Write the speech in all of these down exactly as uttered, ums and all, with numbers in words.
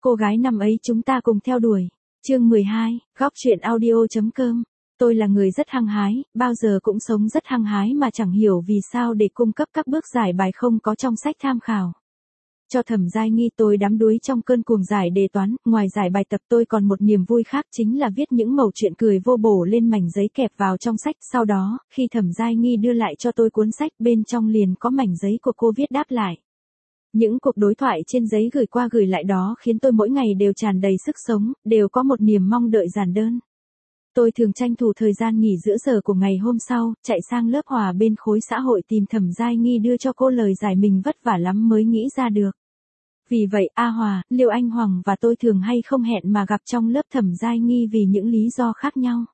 cô gái năm ấy chúng ta cùng theo đuổi. Chương mười hai, góc truyện audio.com. Tôi là người rất hăng hái, bao giờ cũng sống rất hăng hái mà chẳng hiểu vì sao để cung cấp các bước giải bài không có trong sách tham khảo. Cho Thẩm Giai Nghi tôi đắm đuối trong cơn cuồng giải đề toán, ngoài giải bài tập tôi còn một niềm vui khác chính là viết những mẩu chuyện cười vô bổ lên mảnh giấy kẹp vào trong sách. Sau đó, khi Thẩm Giai Nghi đưa lại cho tôi cuốn sách bên trong liền có mảnh giấy của cô viết đáp lại. Những cuộc đối thoại trên giấy gửi qua gửi lại đó khiến tôi mỗi ngày đều tràn đầy sức sống, đều có một niềm mong đợi giản đơn. Tôi thường tranh thủ thời gian nghỉ giữa giờ của ngày hôm sau, chạy sang lớp hòa bên khối xã hội tìm Thẩm Giai Nghi đưa cho cô lời giải mình vất vả lắm mới nghĩ ra được. Vì vậy, A Hòa, Liêu Anh Hoàng và tôi thường hay không hẹn mà gặp trong lớp Thẩm Giai Nghi vì những lý do khác nhau.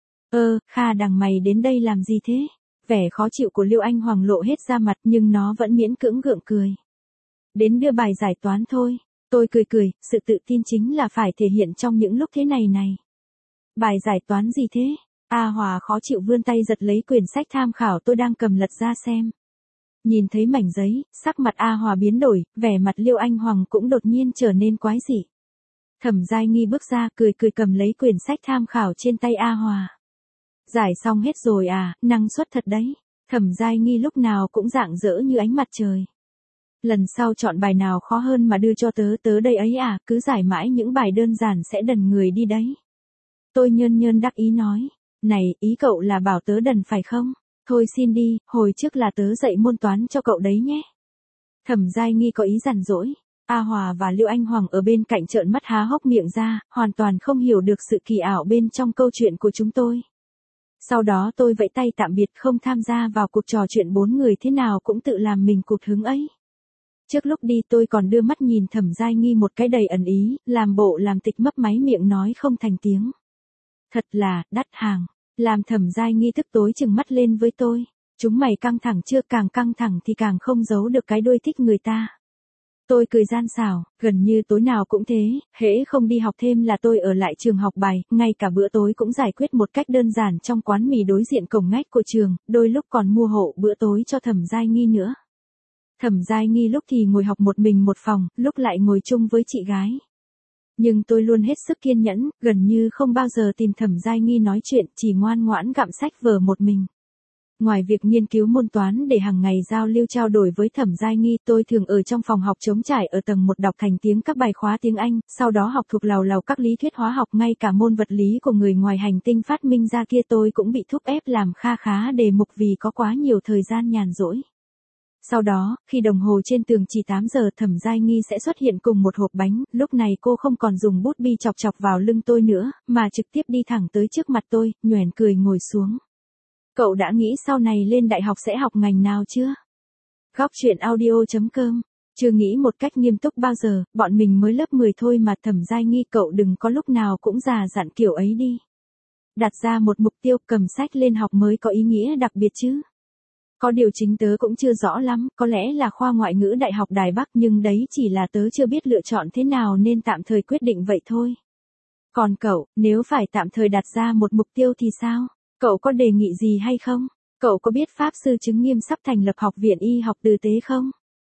Ơ, Kha đằng mày đến đây làm gì thế? Vẻ khó chịu của Liêu Anh Hoàng lộ hết ra mặt nhưng nó vẫn miễn cưỡng gượng cười. Đến đưa bài giải toán thôi. Tôi cười cười, sự tự tin chính là phải thể hiện trong những lúc thế này này. Bài giải toán gì thế? A Hòa khó chịu vươn tay giật lấy quyển sách tham khảo tôi đang cầm lật ra xem. Nhìn thấy mảnh giấy, sắc mặt A Hòa biến đổi, vẻ mặt Liêu Anh Hoàng cũng đột nhiên trở nên quái dị. Thẩm Giai Nghi bước ra cười cười cầm lấy quyển sách tham khảo trên tay A Hòa. Giải xong hết rồi à, năng suất thật đấy. Thẩm Giai Nghi lúc nào cũng rạng rỡ như ánh mặt trời. Lần sau chọn bài nào khó hơn mà đưa cho tớ tớ đây ấy à, cứ giải mãi những bài đơn giản sẽ đần người đi đấy. Tôi nhơn nhơn đắc ý nói, này, ý cậu là bảo tớ đần phải không? Thôi xin đi, hồi trước là tớ dạy môn toán cho cậu đấy nhé. Thẩm Giai Nghi có ý giản dỗi. A Hòa và Liêu Anh Hoàng ở bên cạnh trợn mắt há hốc miệng ra, hoàn toàn không hiểu được sự kỳ ảo bên trong câu chuyện của chúng tôi. Sau đó tôi vẫy tay tạm biệt không tham gia vào cuộc trò chuyện bốn người thế nào cũng tự làm mình cụt hứng ấy. Trước lúc đi tôi còn đưa mắt nhìn Thẩm Giai Nghi một cái đầy ẩn ý, làm bộ làm tịch mấp máy miệng nói không thành tiếng. Thật là, đắt hàng. Làm Thẩm Giai Nghi tức tối chừng mắt lên với tôi. Chúng mày căng thẳng chưa, càng căng thẳng thì càng không giấu được cái đuôi thích người ta. Tôi cười gian xảo, gần như tối nào cũng thế, hễ không đi học thêm là tôi ở lại trường học bài, ngay cả bữa tối cũng giải quyết một cách đơn giản trong quán mì đối diện cổng ngách của trường, đôi lúc còn mua hộ bữa tối cho Thẩm Giai Nghi nữa. Thẩm Giai Nghi lúc thì ngồi học một mình một phòng, lúc lại ngồi chung với chị gái. Nhưng tôi luôn hết sức kiên nhẫn, gần như không bao giờ tìm Thẩm Giai Nghi nói chuyện, chỉ ngoan ngoãn gặm sách vở một mình. Ngoài việc nghiên cứu môn toán để hàng ngày giao lưu trao đổi với Thẩm Giai Nghi, tôi thường ở trong phòng học trống trải ở tầng một đọc thành tiếng các bài khóa tiếng Anh, sau đó học thuộc làu làu các lý thuyết hóa học, ngay cả môn vật lý của người ngoài hành tinh phát minh ra kia tôi cũng bị thúc ép làm kha khá đề mục vì có quá nhiều thời gian nhàn rỗi. Sau đó, khi đồng hồ trên tường chỉ tám giờ Thẩm Giai Nghi sẽ xuất hiện cùng một hộp bánh, lúc này cô không còn dùng bút bi chọc chọc vào lưng tôi nữa, mà trực tiếp đi thẳng tới trước mặt tôi, nhoẻn cười ngồi xuống. Cậu đã nghĩ sau này lên đại học sẽ học ngành nào chưa? Góc truyện audio.com. Chưa nghĩ một cách nghiêm túc bao giờ, bọn mình mới lớp mười thôi mà. Thẩm Giai Nghi cậu đừng có lúc nào cũng già dặn kiểu ấy đi. Đặt ra một mục tiêu cầm sách lên học mới có ý nghĩa đặc biệt chứ. Có điều chính tớ cũng chưa rõ lắm, có lẽ là khoa ngoại ngữ Đại học Đài Bắc nhưng đấy chỉ là tớ chưa biết lựa chọn thế nào nên tạm thời quyết định vậy thôi. Còn cậu, nếu phải tạm thời đặt ra một mục tiêu thì sao? Cậu có đề nghị gì hay không? Cậu có biết Pháp Sư Chứng Nghiêm sắp thành lập học viện y học tư tế không?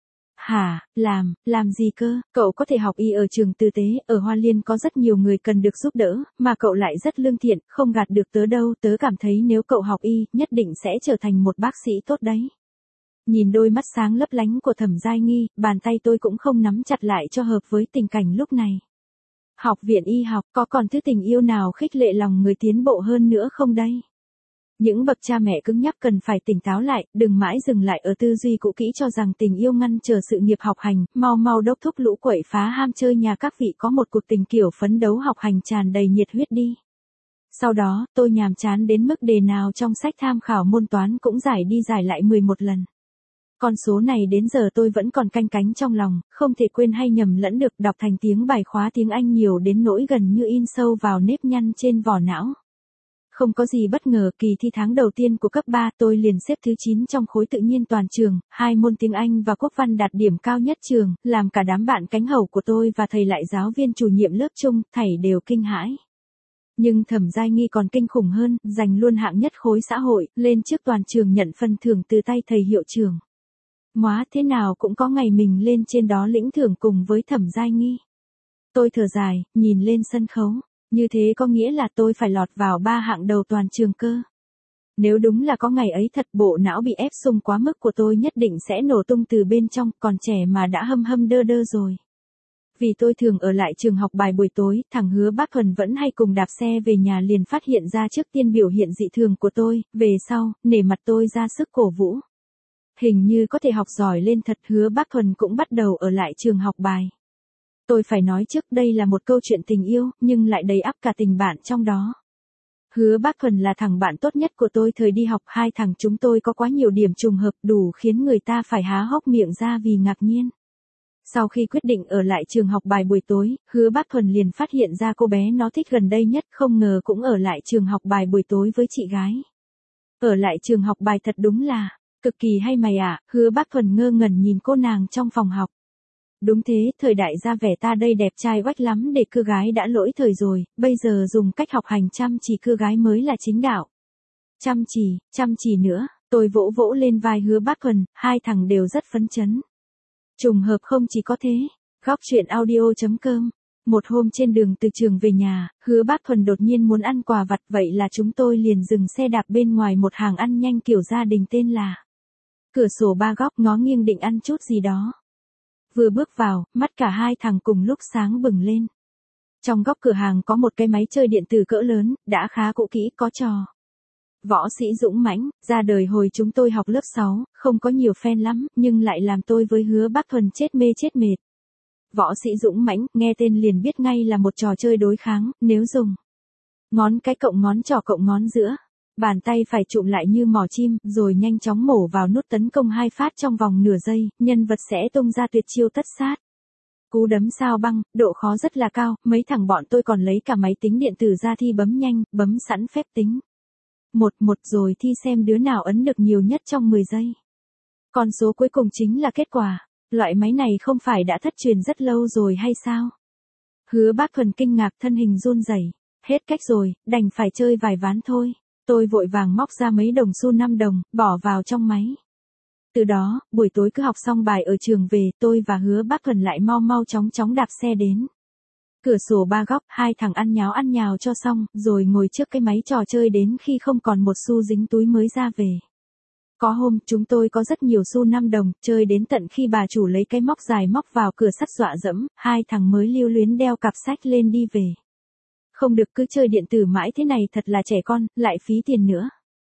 Hả, làm, làm gì cơ? Cậu có thể học y ở trường tư tế, ở Hoa Liên có rất nhiều người cần được giúp đỡ, mà cậu lại rất lương thiện, không gạt được tớ đâu, tớ cảm thấy nếu cậu học y, nhất định sẽ trở thành một bác sĩ tốt đấy. Nhìn đôi mắt sáng lấp lánh của Thẩm Giai Nghi, bàn tay tôi cũng không nắm chặt lại cho hợp với tình cảnh lúc này. Học viện y học, có còn thứ tình yêu nào khích lệ lòng người tiến bộ hơn nữa không đây? Những bậc cha mẹ cứng nhắc cần phải tỉnh táo lại, đừng mãi dừng lại ở tư duy cũ kỹ cho rằng tình yêu ngăn trở sự nghiệp học hành, mau mau đốc thúc lũ quậy phá ham chơi nhà các vị có một cuộc tình kiểu phấn đấu học hành tràn đầy nhiệt huyết đi. Sau đó, tôi nhàm chán đến mức đề nào trong sách tham khảo môn toán cũng giải đi giải lại mười một lần. Con số này đến giờ tôi vẫn còn canh cánh trong lòng, không thể quên hay nhầm lẫn được, đọc thành tiếng bài khóa tiếng Anh nhiều đến nỗi gần như in sâu vào nếp nhăn trên vỏ não. Không có gì bất ngờ, kỳ thi tháng đầu tiên của cấp ba tôi liền xếp thứ chín trong khối tự nhiên toàn trường, hai môn tiếng Anh và quốc văn đạt điểm cao nhất trường, làm cả đám bạn cánh hầu của tôi và thầy lại giáo viên chủ nhiệm lớp chung, thảy đều kinh hãi. Nhưng Thẩm Giai Nghi còn kinh khủng hơn, giành luôn hạng nhất khối xã hội, lên trước toàn trường nhận phần thưởng từ tay thầy hiệu trưởng. Móa thế nào cũng có ngày mình lên trên đó lĩnh thưởng cùng với Thẩm Giai Nghi. Tôi thở dài, nhìn lên sân khấu. Như thế có nghĩa là tôi phải lọt vào ba hạng đầu toàn trường cơ. Nếu đúng là có ngày ấy thật, bộ não bị ép sung quá mức của tôi nhất định sẽ nổ tung từ bên trong, còn trẻ mà đã hâm hâm đơ đơ rồi. Vì tôi thường ở lại trường học bài buổi tối, thằng Hứa Bác Thuần vẫn hay cùng đạp xe về nhà liền phát hiện ra trước tiên biểu hiện dị thường của tôi, về sau, nể mặt tôi ra sức cổ vũ. Hình như có thể học giỏi lên thật, Hứa Bác Thuần cũng bắt đầu ở lại trường học bài. Tôi phải nói trước đây là một câu chuyện tình yêu, nhưng lại đầy ắp cả tình bạn trong đó. Hứa Bác Thuần là thằng bạn tốt nhất của tôi thời đi học, hai thằng chúng tôi có quá nhiều điểm trùng hợp đủ khiến người ta phải há hốc miệng ra vì ngạc nhiên. Sau khi quyết định ở lại trường học bài buổi tối, Hứa Bác Thuần liền phát hiện ra cô bé nó thích gần đây nhất, không ngờ cũng ở lại trường học bài buổi tối với chị gái. Ở lại trường học bài thật đúng là, cực kỳ hay mày ạ, à, Hứa Bác Thuần ngơ ngẩn nhìn cô nàng trong phòng học. Đúng thế, thời đại ra vẻ ta đây đẹp trai oách lắm để cưa gái đã lỗi thời rồi, bây giờ dùng cách học hành chăm chỉ cưa gái mới là chính đạo. Chăm chỉ, chăm chỉ nữa, tôi vỗ vỗ lên vai Hứa Bác Thuần, hai thằng đều rất phấn chấn. Trùng hợp không chỉ có thế, góc chuyện audio chấm com. Một hôm trên đường từ trường về nhà, Hứa Bác Thuần đột nhiên muốn ăn quà vặt, vậy là chúng tôi liền dừng xe đạp bên ngoài một hàng ăn nhanh kiểu gia đình tên là Cửa sổ ba góc, ngó nghiêng định ăn chút gì đó. Vừa bước vào, mắt cả hai thằng cùng lúc sáng bừng lên. Trong góc cửa hàng có một cái máy chơi điện tử cỡ lớn, đã khá cũ kỹ, có trò Võ Sĩ Dũng Mãnh, ra đời hồi chúng tôi học lớp sáu, không có nhiều fan lắm, nhưng lại làm tôi với Hứa Bác Thuần chết mê chết mệt. Võ Sĩ Dũng Mãnh, nghe tên liền biết ngay là một trò chơi đối kháng, nếu dùng ngón cái cộng ngón trỏ cộng ngón giữa, bàn tay phải chụm lại như mỏ chim, rồi nhanh chóng mổ vào nút tấn công hai phát trong vòng nửa giây, nhân vật sẽ tung ra tuyệt chiêu tất sát. Cú đấm sao băng, độ khó rất là cao, mấy thằng bọn tôi còn lấy cả máy tính điện tử ra thi bấm nhanh, bấm sẵn phép tính. Một một rồi thi xem đứa nào ấn được nhiều nhất trong mười giây. Con số cuối cùng chính là kết quả. Loại máy này không phải đã thất truyền rất lâu rồi hay sao? Hứa Bác Thuần kinh ngạc, thân hình run rẩy. Hết cách rồi, đành phải chơi vài ván thôi. Tôi vội vàng móc ra mấy đồng xu năm đồng, bỏ vào trong máy. Từ đó, buổi tối cứ học xong bài ở trường về, tôi và Hứa Bác Thuần lại mau mau chóng chóng đạp xe đến cửa sổ ba góc, hai thằng ăn nháo ăn nhào cho xong, rồi ngồi trước cái máy trò chơi đến khi không còn một xu dính túi mới ra về. Có hôm, chúng tôi có rất nhiều xu năm đồng, chơi đến tận khi bà chủ lấy cái móc dài móc vào cửa sắt dọa dẫm, hai thằng mới lưu luyến đeo cặp sách lên đi về. Không được, cứ chơi điện tử mãi thế này thật là trẻ con, lại phí tiền nữa.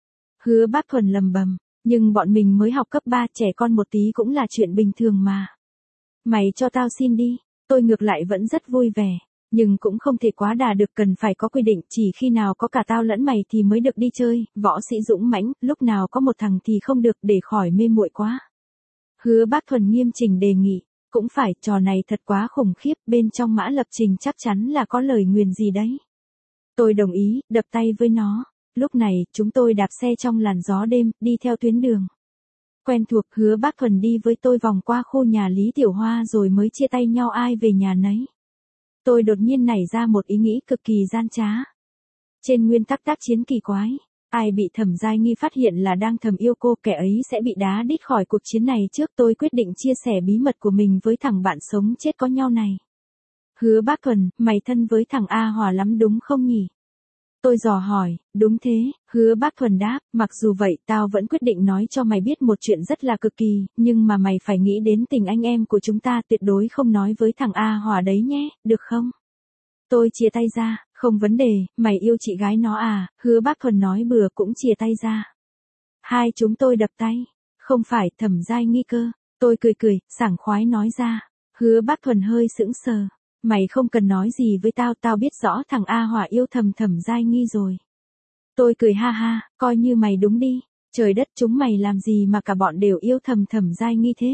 Hứa Bác Thuần lầm bầm, nhưng bọn mình mới học cấp ba, trẻ con một tí cũng là chuyện bình thường mà. Mày cho tao xin đi, tôi ngược lại vẫn rất vui vẻ, nhưng cũng không thể quá đà được, cần phải có quy định, chỉ khi nào có cả tao lẫn mày thì mới được đi chơi. Võ Sĩ Dũng Mãnh, lúc nào có một thằng thì không được, để khỏi mê muội quá. Hứa Bác Thuần nghiêm chỉnh đề nghị, cũng phải, trò này thật quá khủng khiếp, bên trong mã lập trình chắc chắn là có lời nguyền gì đấy. Tôi đồng ý, đập tay với nó. Lúc này, chúng tôi đạp xe trong làn gió đêm, đi theo tuyến đường quen thuộc. Hứa Bác Thuần đi với tôi vòng qua khu nhà Lý Tiểu Hoa rồi mới chia tay nhau ai về nhà nấy. Tôi đột nhiên nảy ra một ý nghĩ cực kỳ gian trá. Trên nguyên tắc tác chiến kỳ quái, ai bị Thẩm Giai Nghi phát hiện là đang thầm yêu cô, kẻ ấy sẽ bị đá đít khỏi cuộc chiến này trước. Tôi quyết định chia sẻ bí mật của mình với thằng bạn sống chết có nhau này. Hứa Bác Thuần, mày thân với thằng A Hòa lắm đúng không nhỉ? Tôi dò hỏi, đúng thế, Hứa Bác Thuần đáp, mặc dù vậy tao vẫn quyết định nói cho mày biết một chuyện rất là cực kỳ, nhưng mà mày phải nghĩ đến tình anh em của chúng ta, tuyệt đối không nói với thằng A Hòa đấy nhé, được không? Tôi chia tay ra, không vấn đề, mày yêu chị gái nó à? Hứa Bác Thuần nói bừa cũng chia tay ra. Hai chúng tôi đập tay, không phải, Thẩm Giai Nghi cơ. Tôi cười cười, sảng khoái nói ra. Hứa Bác Thuần hơi sững sờ. Mày không cần nói gì với tao, tao biết rõ thằng A Hòa yêu thầm Thẩm Giai Nghi rồi. Tôi cười ha ha, coi như mày đúng đi. Trời đất, chúng mày làm gì mà cả bọn đều yêu thầm Thẩm Giai Nghi thế?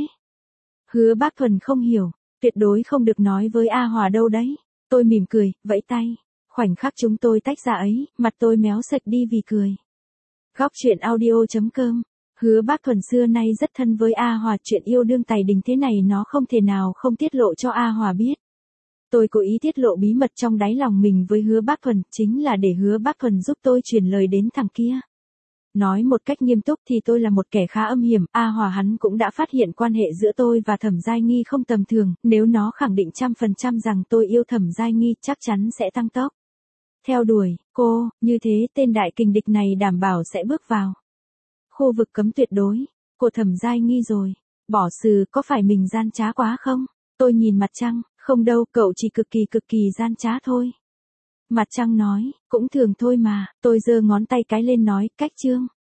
Hứa Bác Thuần không hiểu, tuyệt đối không được nói với A Hòa đâu đấy. Tôi mỉm cười, vẫy tay. Khoảnh khắc chúng tôi tách ra ấy, mặt tôi méo sạch đi vì cười. Góc chuyện audio chấm com. Hứa Bác Thuần xưa nay rất thân với A Hòa, chuyện yêu đương tài đình thế này nó không thể nào không tiết lộ cho A Hòa biết. Tôi cố ý tiết lộ bí mật trong đáy lòng mình với Hứa Bác Thuần, chính là để Hứa Bác Thuần giúp tôi truyền lời đến thằng kia. Nói một cách nghiêm túc thì tôi là một kẻ khá âm hiểm, A Hòa hắn cũng đã phát hiện quan hệ giữa tôi và Thẩm Giai Nghi không tầm thường, nếu nó khẳng định trăm phần trăm rằng tôi yêu Thẩm Giai Nghi chắc chắn sẽ tăng tốc. Theo đuổi, cô, như thế tên đại kình địch này đảm bảo sẽ bước vào khu vực cấm tuyệt đối của Thẩm Giai Nghi rồi. Bỏ sừ, có phải mình gian trá quá không? Tôi nhìn mặt trăng, không đâu, cậu chỉ cực kỳ cực kỳ gian trá thôi. Mặt trăng nói, cũng thường thôi mà, tôi giơ ngón tay cái lên nói, cách chương.